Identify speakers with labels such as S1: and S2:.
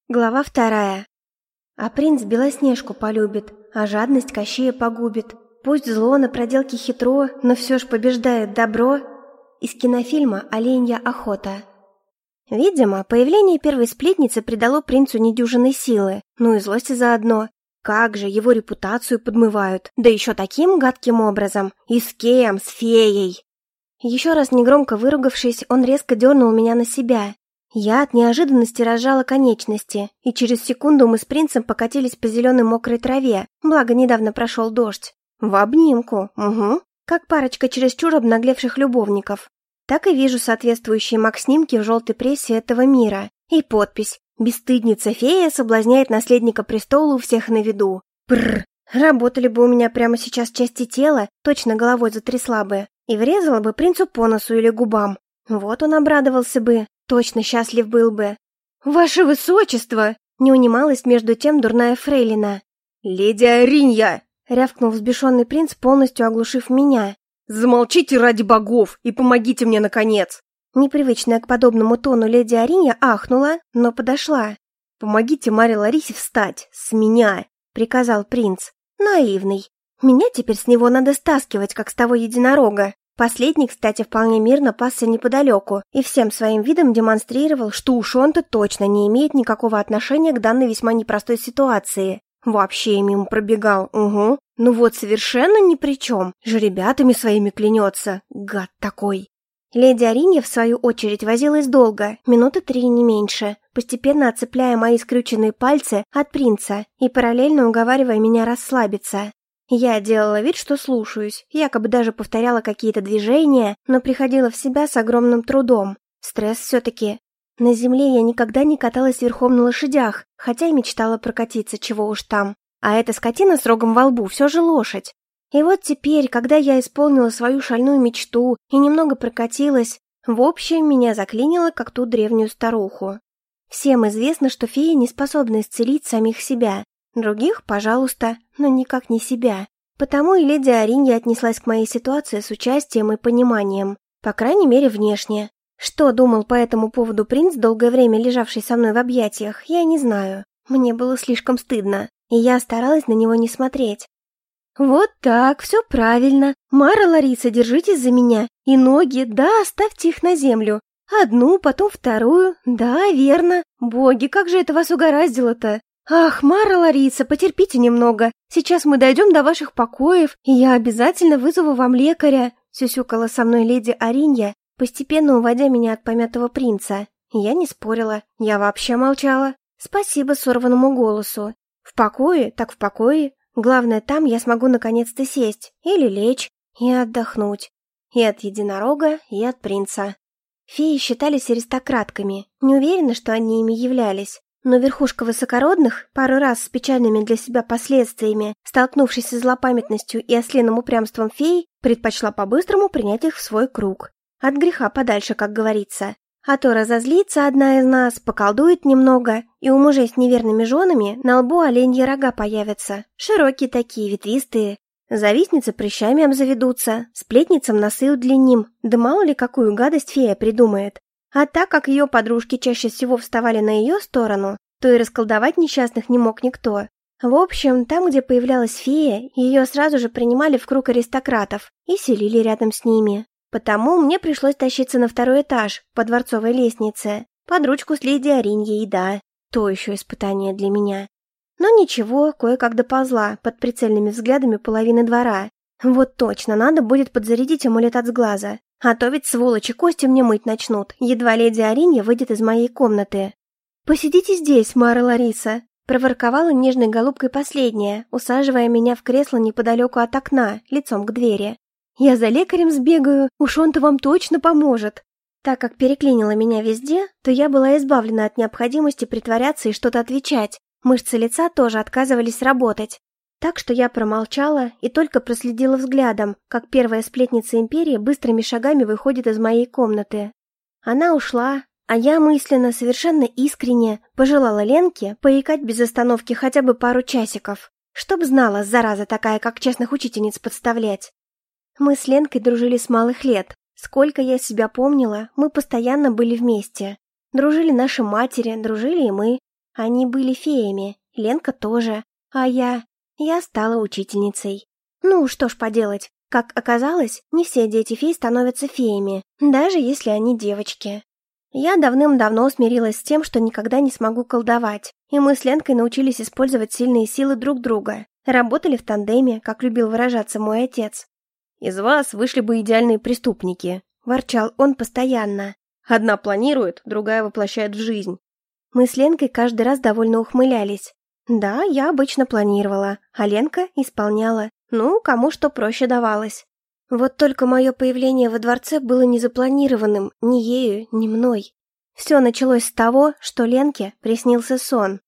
S1: Глава 2. А принц Белоснежку полюбит, а жадность Кощея погубит. Пусть зло на проделке хитро, но все ж побеждает добро. Из кинофильма «Оленья охота». Видимо, появление первой сплетницы придало принцу недюжинной силы, ну и злости заодно. Как же его репутацию подмывают, да еще таким гадким образом. И с кем? С феей. Еще раз негромко выругавшись, он резко дернул меня на себя. Я от неожиданности разжала конечности, и через секунду мы с принцем покатились по зеленой мокрой траве, благо недавно прошел дождь. В обнимку, угу, как парочка чересчур обнаглевших любовников. Так и вижу соответствующие маг-снимки в желтой прессе этого мира. И подпись: «Бесстыдница-фея соблазняет наследника престола у всех на виду». Бррр, работали бы у меня прямо сейчас части тела, точно головой затрясла бы, и врезала бы принцу по носу или губам. Вот он обрадовался бы. Точно счастлив был бы. «Ваше высочество!» — не унималась между тем дурная фрейлина.
S2: «Леди Аринья!»
S1: — рявкнул взбешенный принц, полностью оглушив меня.
S2: «Замолчите ради богов и помогите мне, наконец!»
S1: Непривычная к подобному тону леди Аринья ахнула, но подошла.
S2: «Помогите Маре Ларисе встать, с меня!» — приказал принц.
S1: Наивный. Меня теперь с него надо стаскивать, как с того единорога. Последний, кстати, вполне мирно пасся неподалеку и всем своим видом демонстрировал, что уж он-то точно не имеет никакого отношения к данной весьма непростой ситуации. Вообще мимо пробегал, угу. Ну вот совершенно ни при чем, жеребятами своими клянется, гад такой. Леди Аринья, в свою очередь, возилась долго, минуты 3 не меньше, постепенно отцепляя мои скрюченные пальцы от принца и параллельно уговаривая меня расслабиться. Я делала вид, что слушаюсь, якобы даже повторяла какие-то движения, но приходила в себя с огромным трудом. Стресс все-таки. На земле я никогда не каталась верхом на лошадях, хотя и мечтала прокатиться, чего уж там. А эта скотина с рогом во лбу все же лошадь. И вот теперь, когда я исполнила свою шальную мечту и немного прокатилась, в общем, меня заклинило, как ту древнюю старуху. Всем известно, что феи не способны исцелить самих себя. Других, пожалуйста, но никак не себя. Потому и леди Аринья отнеслась к моей ситуации с участием и пониманием. По крайней мере, внешне. Что думал по этому поводу принц, долгое время лежавший со мной в объятиях, я не знаю. Мне было слишком стыдно, и я старалась на него не смотреть. «Вот так, все правильно. Мара Лариса, держитесь за меня. И ноги, да, оставьте их на землю. Одну, потом вторую. Да, верно. Боги, как же это вас угораздило-то? «Ах, Мара Лариса, потерпите немного. Сейчас мы дойдем до ваших покоев, и я обязательно вызову вам лекаря», — сюсюкала со мной леди Аринья, постепенно уводя меня от помятого принца. Я не спорила, я вообще молчала. Спасибо сорванному голосу. В покое, так в покое. Главное, там я смогу наконец-то сесть или лечь и отдохнуть. И от единорога, и от принца. Феи считались аристократками, не уверена, что они ими являлись. Но верхушка высокородных, пару раз с печальными для себя последствиями, столкнувшись со злопамятностью и ослиным упрямством фей, предпочла по-быстрому принять их в свой круг. От греха подальше, как говорится. А то разозлится одна из нас, поколдует немного, и у мужей с неверными женами на лбу оленьи рога появятся. Широкие такие, ветвистые. Завистницы прыщами обзаведутся, сплетницам носы удлиним, да мало ли какую гадость фея придумает. А так как ее подружки чаще всего вставали на ее сторону, то и расколдовать несчастных не мог никто. В общем, там, где появлялась фея, ее сразу же принимали в круг аристократов и селили рядом с ними. Потому мне пришлось тащиться на 2-й этаж по дворцовой лестнице, под ручку с леди Ариньей, да, то еще испытание для меня. Но ничего, кое-как доползла под прицельными взглядами половины двора. Вот точно, надо будет подзарядить амулет от сглаза. А то ведь сволочи кости мне мыть начнут, едва леди Аринья выйдет из моей комнаты. «Посидите здесь, Мара Лариса», — проворковала нежной голубкой последняя, усаживая меня в кресло неподалеку от окна, лицом к двери. «Я за лекарем сбегаю, уж он-то вам точно поможет». Так как переклинило меня везде, то я была избавлена от необходимости притворяться и что-то отвечать. Мышцы лица тоже отказывались работать. Так что я промолчала и только проследила взглядом, как первая сплетница империи быстрыми шагами выходит из моей комнаты. Она ушла, а я мысленно, совершенно искренне пожелала Ленке поикать без остановки хотя бы пару часиков, чтоб знала, зараза такая, как честных учительниц подставлять. Мы с Ленкой дружили с малых лет. Сколько я себя помнила, мы постоянно были вместе. Дружили наши матери, дружили и мы. Они были феями, Ленка тоже, а я стала учительницей. Ну, что ж поделать, как оказалось, не все дети фей становятся феями, даже если они девочки. Я давным-давно смирилась с тем, что никогда не смогу колдовать, и мы с Ленкой научились использовать сильные силы друг друга, работали в тандеме, как любил выражаться мой отец. «Из вас вышли бы идеальные преступники», – ворчал он постоянно. «Одна планирует, другая воплощает в жизнь». Мы с Ленкой каждый раз довольно ухмылялись. Да, я обычно планировала, а Ленка исполняла. Ну, кому что проще давалось. Вот только мое появление во дворце было незапланированным ни ею, ни мной. Все началось с того, что Ленке приснился сон.